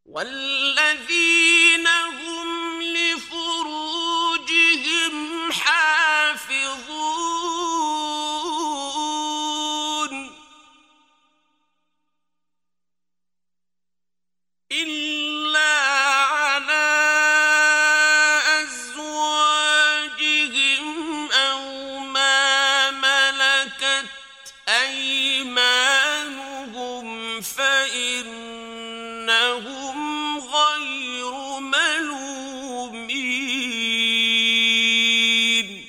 والذين هم لفروجهم حافظون إلا على أزواجهم أو ما ملكت أيمانهم فإنهم غير ملومين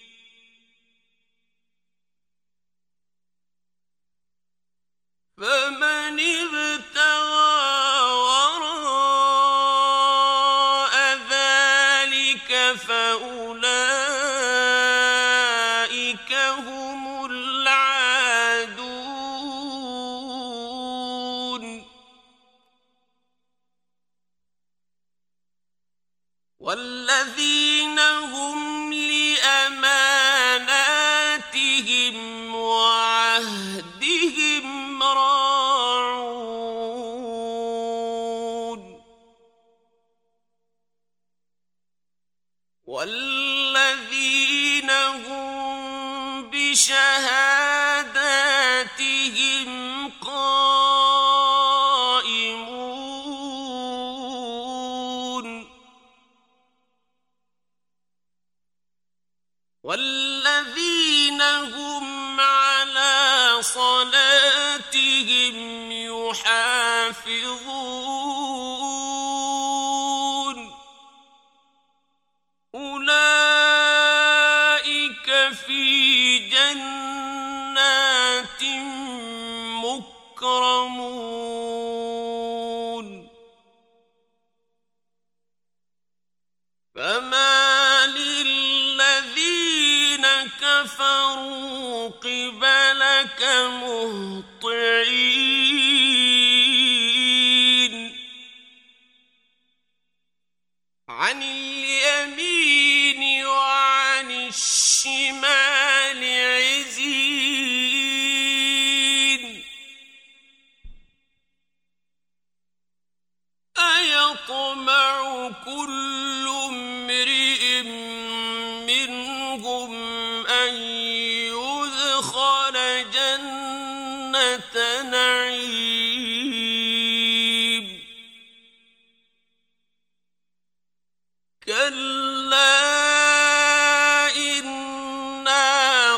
فمن ابتغى وراء ذلك فأولئك هم العادون والذين هم لأماناتهم وعهدهم راعون والذين هم بشهاداتهم قائمون والذين هم على صلاتهم يحافظون أولئك في جنات مكرمون فما للذين كفروا قبلك مهطعين عن اليمين وعن الشمال عزين أيطمع كل امرئ منهم أن يدخل جنة نعيم كلا إنا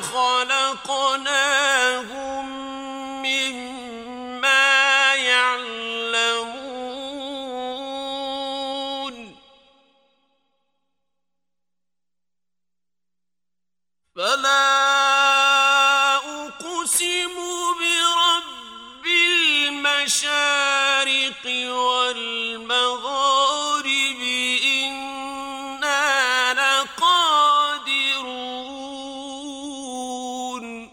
خلقناهم مما يعلمون فلا أقسم برب المشارق والمغارب إنا لقادرون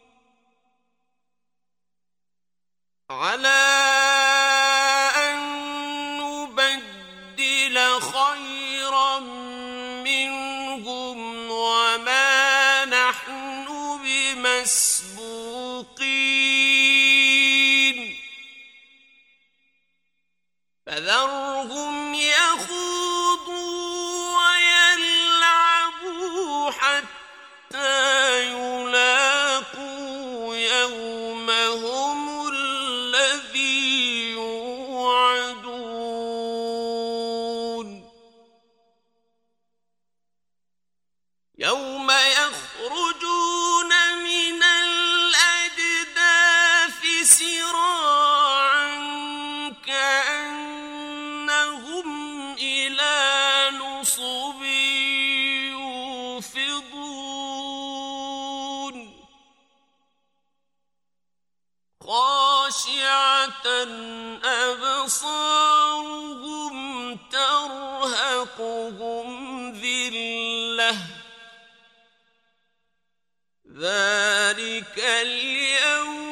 على أن نبدل خيرا منهم وما نحن بمسبوقين فذرهم يخوضوا ويلعبوا حتى يلاقوا يومهم الذي يوعدون يوم يخرجون من الأجداث سراعا كأنهم إلى نصب يوفضون خاشعة أبصارهم ترهقهم ذلة ذلك اليوم